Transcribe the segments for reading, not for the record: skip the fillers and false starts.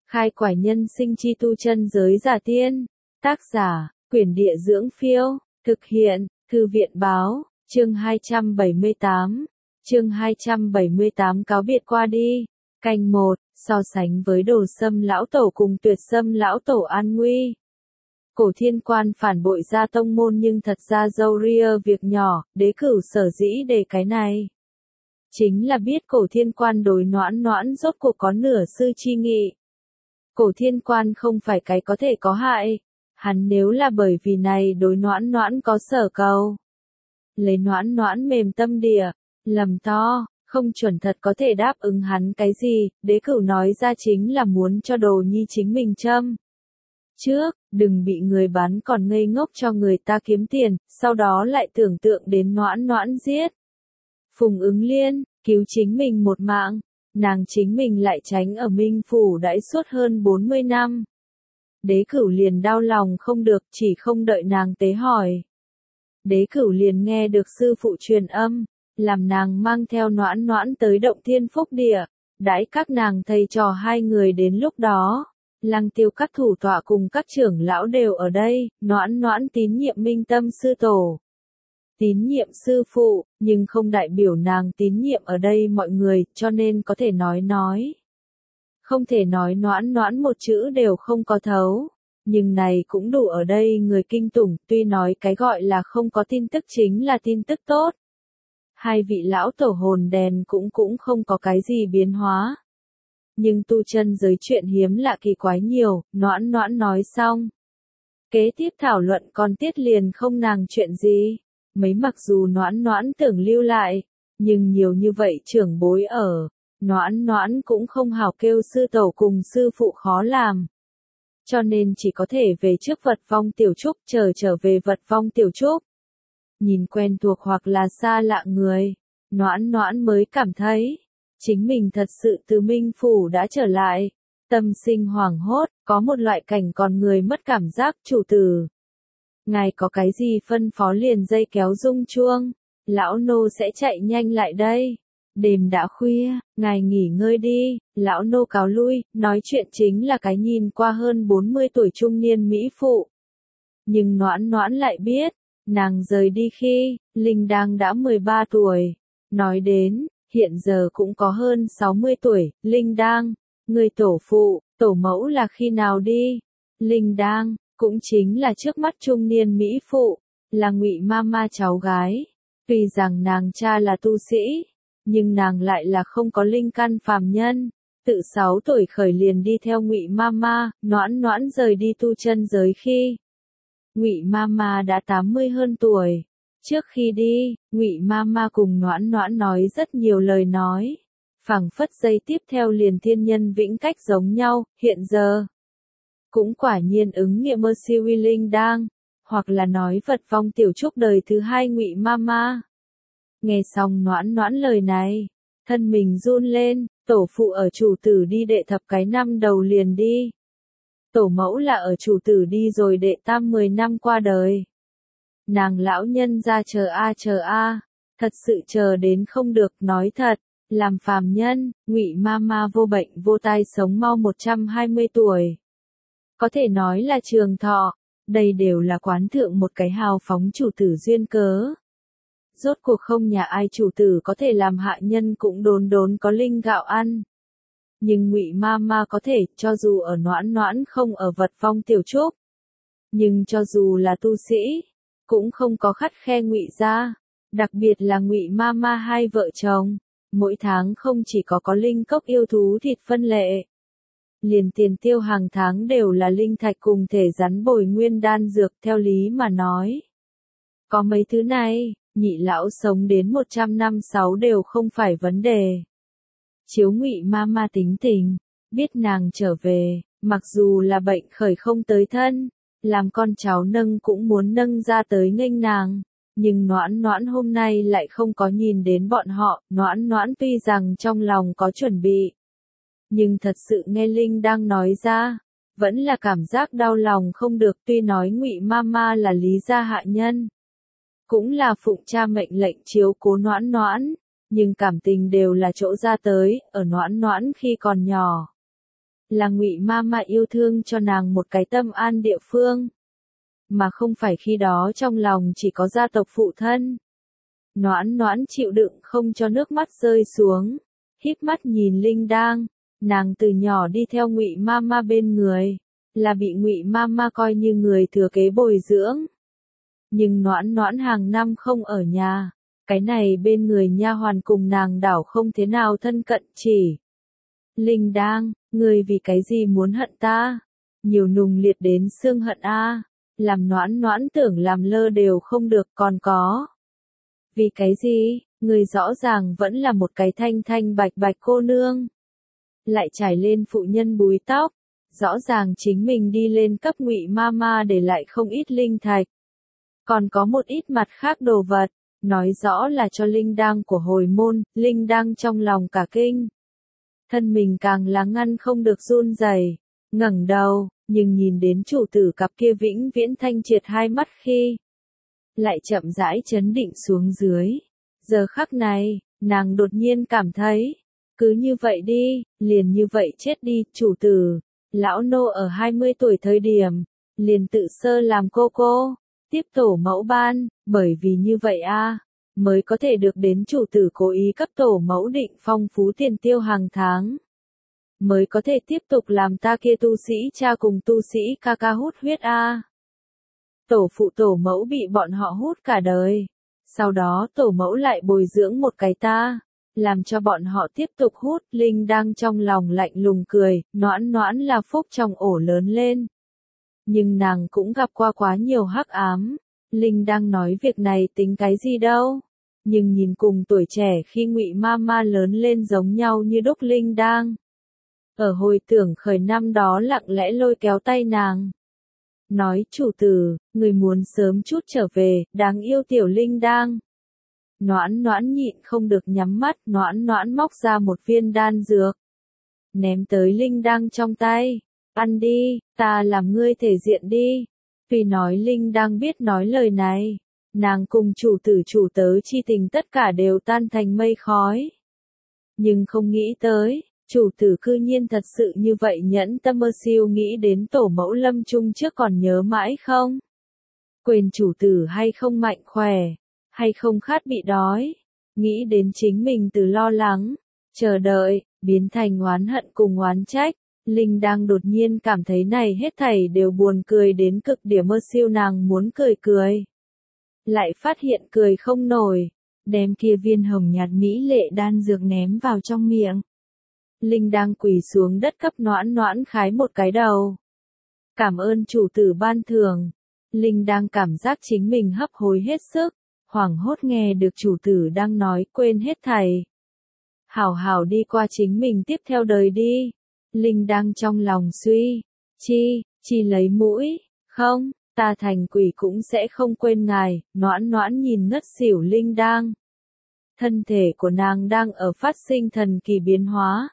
Khai quải nhân sinh chi tu chân giới giả tiên. Tác giả, Quyển Địa Dưỡng Phiêu. Thực hiện, Thư viện Báo. Chương 278. Chương 278 cáo biệt qua đi. Canh 1, so sánh với Đồ Sâm lão tổ cùng Tuyệt Sâm lão tổ an nguy. Cổ Thiên Quan phản bội ra tông môn nhưng thật ra dâu ria việc nhỏ, Đế Cửu sở dĩ để cái này. Chính là biết Cổ Thiên Quan đối Noãn Noãn rốt cuộc có nửa sư chi nghị. Cổ Thiên Quan không phải cái có thể có hại, hắn nếu là bởi vì này đối Noãn Noãn có sở cầu. Lấy Noãn Noãn mềm tâm địa, lầm to, không chuẩn thật có thể đáp ứng hắn cái gì, Đế Cửu nói ra chính là muốn cho Đồ Nhi chính mình châm. Trước, đừng bị người bán còn ngây ngốc cho người ta kiếm tiền, sau đó lại tưởng tượng đến Noãn Noãn giết. Phùng Ứng Liên, cứu chính mình một mạng, nàng chính mình lại tránh ở Minh Phủ đãi suốt hơn 40 năm. Đế Cửu liền đau lòng không được, chỉ không đợi nàng tế hỏi. Đế Cửu liền nghe được sư phụ truyền âm, làm nàng mang theo Noãn Noãn tới Động Thiên Phúc Địa, đãi các nàng thầy trò hai người đến lúc đó. Lăng Tiêu các thủ tọa cùng các trưởng lão đều ở đây, Noãn Noãn tín nhiệm Minh Tâm sư tổ. Tín nhiệm sư phụ, nhưng không đại biểu nàng tín nhiệm ở đây mọi người, cho nên có thể nói. Không thể nói Noãn Noãn một chữ đều không có thấu, nhưng này cũng đủ ở đây người kinh tủng, tuy nói cái gọi là không có tin tức chính là tin tức tốt. Hai vị lão tổ hồn đèn cũng không có cái gì biến hóa. Nhưng tu chân giới chuyện hiếm lạ kỳ quái nhiều, Noãn Noãn nói xong. Kế tiếp thảo luận còn tiết liền không nàng chuyện gì. Mấy mặc dù Noãn Noãn tưởng lưu lại, nhưng nhiều như vậy trưởng bối ở, Noãn Noãn cũng không hảo kêu sư tổ cùng sư phụ khó làm. Cho nên chỉ có thể về trước Vật Vong Tiểu Trúc trở về Vật Vong Tiểu Trúc. Nhìn quen thuộc hoặc là xa lạ người, Noãn Noãn mới cảm thấy, chính mình thật sự từ Minh Phủ đã trở lại. Tâm sinh hoảng hốt, có một loại cảnh còn người mất cảm giác. Chủ tử, ngài có cái gì phân phó liền dây kéo rung chuông, lão nô sẽ chạy nhanh lại đây. Đêm đã khuya, ngài nghỉ ngơi đi, lão nô cáo lui. Nói chuyện chính là cái nhìn qua hơn 40 tuổi trung niên mỹ phụ. Nhưng Noãn Noãn lại biết, nàng rời đi khi, Linh Đang đã 13 tuổi. Nói đến, hiện giờ cũng có hơn 60 tuổi, Linh Đang, người tổ phụ, tổ mẫu là khi nào đi? Linh Đang, cũng chính là trước mắt trung niên mỹ phụ, là Ngụy Mama cháu gái. Tuy rằng nàng cha là tu sĩ, nhưng nàng lại là không có linh căn phàm nhân. Tự 6 tuổi khởi liền đi theo Ngụy Mama, Noãn Noãn rời đi tu chân giới khi Ngụy Mama đã 80 hơn tuổi. Trước khi đi, Ngụy Mama cùng Noãn Noãn nói rất nhiều lời nói, phảng phất giây tiếp theo liền thiên nhân vĩnh cách giống nhau. Hiện giờ cũng quả nhiên ứng nghiệm mơ siêu Linh Đang, hoặc là nói Vật Vong Tiểu Trúc đời thứ hai Ngụy Mama. Nghe xong Noãn Noãn lời này, thân mình run lên. Tổ phụ ở chủ tử đi đệ thập cái năm đầu liền đi. Tổ mẫu là ở chủ tử đi rồi đệ tam 10 năm qua đời. Nàng lão nhân ra chờ a, thật sự chờ đến không được. Nói thật, làm phàm nhân, Ngụy Mama vô bệnh vô tai sống mau 120 tuổi. Có thể nói là trường thọ, đây đều là quán thượng một cái hào phóng chủ tử duyên cớ. Rốt cuộc không nhà ai chủ tử có thể làm hạ nhân cũng đốn có linh gạo ăn. Nhưng Ngụy Mama có thể, cho dù ở Noãn Noãn không ở Vật Vong Tiểu Trúc. Nhưng cho dù là tu sĩ, cũng không có khắt khe Ngụy gia. Đặc biệt là Ngụy Mama hai vợ chồng, mỗi tháng không chỉ có linh cốc yêu thú thịt phân lệ. Liền tiền tiêu hàng tháng đều là linh thạch cùng thể rắn bồi nguyên đan dược. Theo lý mà nói, có mấy thứ này, nhị lão sống đến 100 năm 6 đều không phải vấn đề. Chiếu Ngụy Mama tính tình, biết nàng trở về, mặc dù là bệnh khởi không tới thân, làm con cháu nâng cũng muốn nâng ra tới nghênh nàng. Nhưng Noãn Noãn hôm nay lại không có nhìn đến bọn họ. Noãn Noãn tuy rằng trong lòng có chuẩn bị, nhưng thật sự nghe Linh đang nói ra, vẫn là cảm giác đau lòng không được. Tuy nói Ngụy Mama là Lý gia hạ nhân, cũng là phụng cha mệnh lệnh chiếu cố Noãn Noãn, nhưng cảm tình đều là chỗ ra tới, ở Noãn Noãn khi còn nhỏ. là Ngụy Mama yêu thương cho nàng một cái tâm an địa phương, mà không phải khi đó trong lòng chỉ có gia tộc phụ thân. Noãn Noãn chịu đựng không cho nước mắt rơi xuống, híp mắt nhìn Linh Đang, nàng từ nhỏ đi theo Ngụy Mama bên người, là bị Ngụy Mama coi như người thừa kế bồi dưỡng. Nhưng Noãn Noãn hàng năm không ở nhà, cái này bên người nha hoàn cùng nàng đảo không thế nào thân cận chỉ. Linh Đang, ngươi vì cái gì muốn hận ta? Nhiều nùng liệt đến xương hận a, làm Noãn Noãn tưởng làm lơ đều không được còn có. Vì cái gì, ngươi rõ ràng vẫn là một cái thanh thanh bạch bạch cô nương. Lại trải lên phụ nhân búi tóc, rõ ràng chính mình đi lên cấp Ngụy Mama để lại không ít linh thạch. Còn có một ít mặt khác đồ vật, nói rõ là cho Linh Đang của hồi môn. Linh Đang trong lòng cả kinh. Thân mình càng là ngăn không được run rẩy, ngẩng đầu, nhưng nhìn đến chủ tử cặp kia vĩnh viễn thanh triệt hai mắt khi, lại chậm rãi chấn định xuống dưới. Giờ khắc này, nàng đột nhiên cảm thấy, cứ như vậy đi, liền như vậy chết đi. Chủ tử, lão nô ở 20 tuổi thời điểm, liền tự sơ làm cô, tiếp tổ mẫu ban, bởi vì như vậy mới có thể được đến chủ tử cố ý cấp tổ mẫu định phong phú tiền tiêu hàng tháng. Mới có thể tiếp tục làm ta kia tu sĩ cha cùng tu sĩ ca ca hút huyết Tổ phụ tổ mẫu bị bọn họ hút cả đời. Sau đó tổ mẫu lại bồi dưỡng một cái ta, làm cho bọn họ tiếp tục hút. Linh Đang trong lòng lạnh lùng cười, Noãn Noãn là phúc trong ổ lớn lên. Nhưng nàng cũng gặp qua quá nhiều hắc ám. Linh Đang nói việc này tính cái gì đâu. Nhưng nhìn cùng tuổi trẻ khi Ngụy Mama lớn lên giống nhau như đúc. Linh Đang ở hồi tưởng khởi năm đó lặng lẽ lôi kéo tay nàng, nói chủ tử, người muốn sớm chút trở về, đáng yêu tiểu Linh Đang. Noãn Noãn nhịn không được nhắm mắt. Noãn Noãn móc ra một viên đan dược, ném tới Linh Đang trong tay. Ăn đi, ta làm ngươi thể diện đi. Vì nói Linh Đang biết nói lời này, nàng cùng chủ tử chủ tớ chi tình tất cả đều tan thành mây khói. Nhưng không nghĩ tới, chủ tử cư nhiên thật sự như vậy nhẫn tâm siêu nghĩ đến tổ mẫu lâm chung trước còn nhớ mãi không? Quên chủ tử hay không mạnh khỏe, hay không khát bị đói, nghĩ đến chính mình từ lo lắng, chờ đợi, biến thành oán hận cùng oán trách. Linh Đang đột nhiên cảm thấy này hết thảy đều buồn cười đến cực điểm. Siêu nàng muốn cười, lại phát hiện cười không nổi, đem kia viên hồng nhạt mỹ lệ đan dược ném vào trong miệng. Linh Đang quỳ xuống đất cấp Noãn Noãn khái một cái đầu. Cảm ơn chủ tử ban thưởng. Linh Đang cảm giác chính mình hấp hối hết sức, hoảng hốt nghe được chủ tử đang nói quên hết thảy. Hảo hảo đi qua chính mình tiếp theo đời đi. Linh Đang trong lòng suy, chi lấy mũi, không, ta thành quỷ cũng sẽ không quên ngài. Noãn Noãn nhìn ngất xỉu Linh Đang. Thân thể của nàng đang ở phát sinh thần kỳ biến hóa.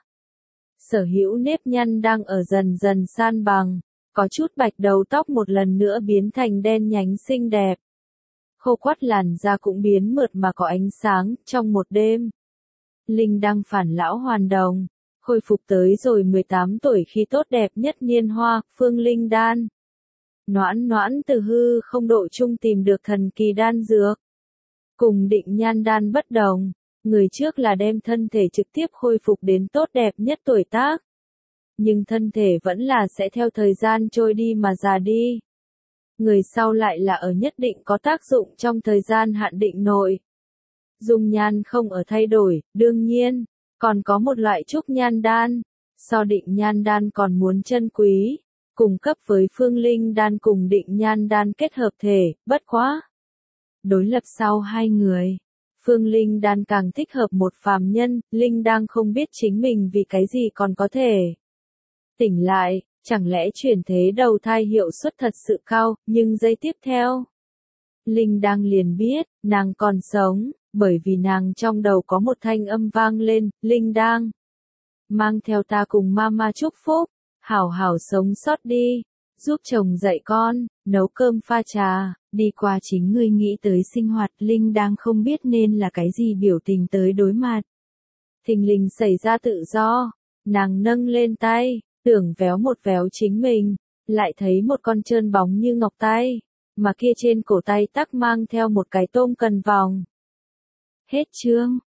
Sở hữu nếp nhăn đang ở dần dần san bằng, có chút bạch đầu tóc một lần nữa biến thành đen nhánh xinh đẹp. Khô quắt làn da cũng biến mượt mà có ánh sáng. Trong một đêm, Linh Đang phản lão hoàn đồng, khôi phục tới rồi 18 tuổi khi tốt đẹp nhất niên hoa. Phương Linh đan. Noãn Noãn từ hư không độ chung tìm được thần kỳ đan dược. Cùng định nhan đan bất đồng, người trước là đem thân thể trực tiếp khôi phục đến tốt đẹp nhất tuổi tác. Nhưng thân thể vẫn là sẽ theo thời gian trôi đi mà già đi. Người sau lại là ở nhất định có tác dụng trong thời gian hạn định nội. Dung nhan không ở thay đổi, đương nhiên, còn có một loại trúc nhan đan, so định nhan đan còn muốn chân quý, cùng cấp với Phương Linh đan cùng định nhan đan kết hợp thể, bất quá. Đối lập sau hai người, Phương Linh đan càng thích hợp một phàm nhân. Linh đang không biết chính mình vì cái gì còn có thể tỉnh lại, chẳng lẽ chuyển thế đầu thai hiệu suất thật sự cao. Nhưng giây tiếp theo, Linh đang liền biết, nàng còn sống, bởi vì nàng trong đầu có một thanh âm vang lên. Linh đang, mang theo ta cùng mama chúc phúc, hảo hảo sống sót đi, giúp chồng dạy con, nấu cơm pha trà, đi qua chính ngươi nghĩ tới sinh hoạt. Linh đang không biết nên là cái gì biểu tình tới đối mặt. Thình lình xảy ra tự do, nàng nâng lên tay, Tưởng véo một véo chính mình, lại thấy một con trơn bóng như ngọc tay, mà kia trên cổ tay tắc mang theo một cái tôm cần vòng. Hết chương.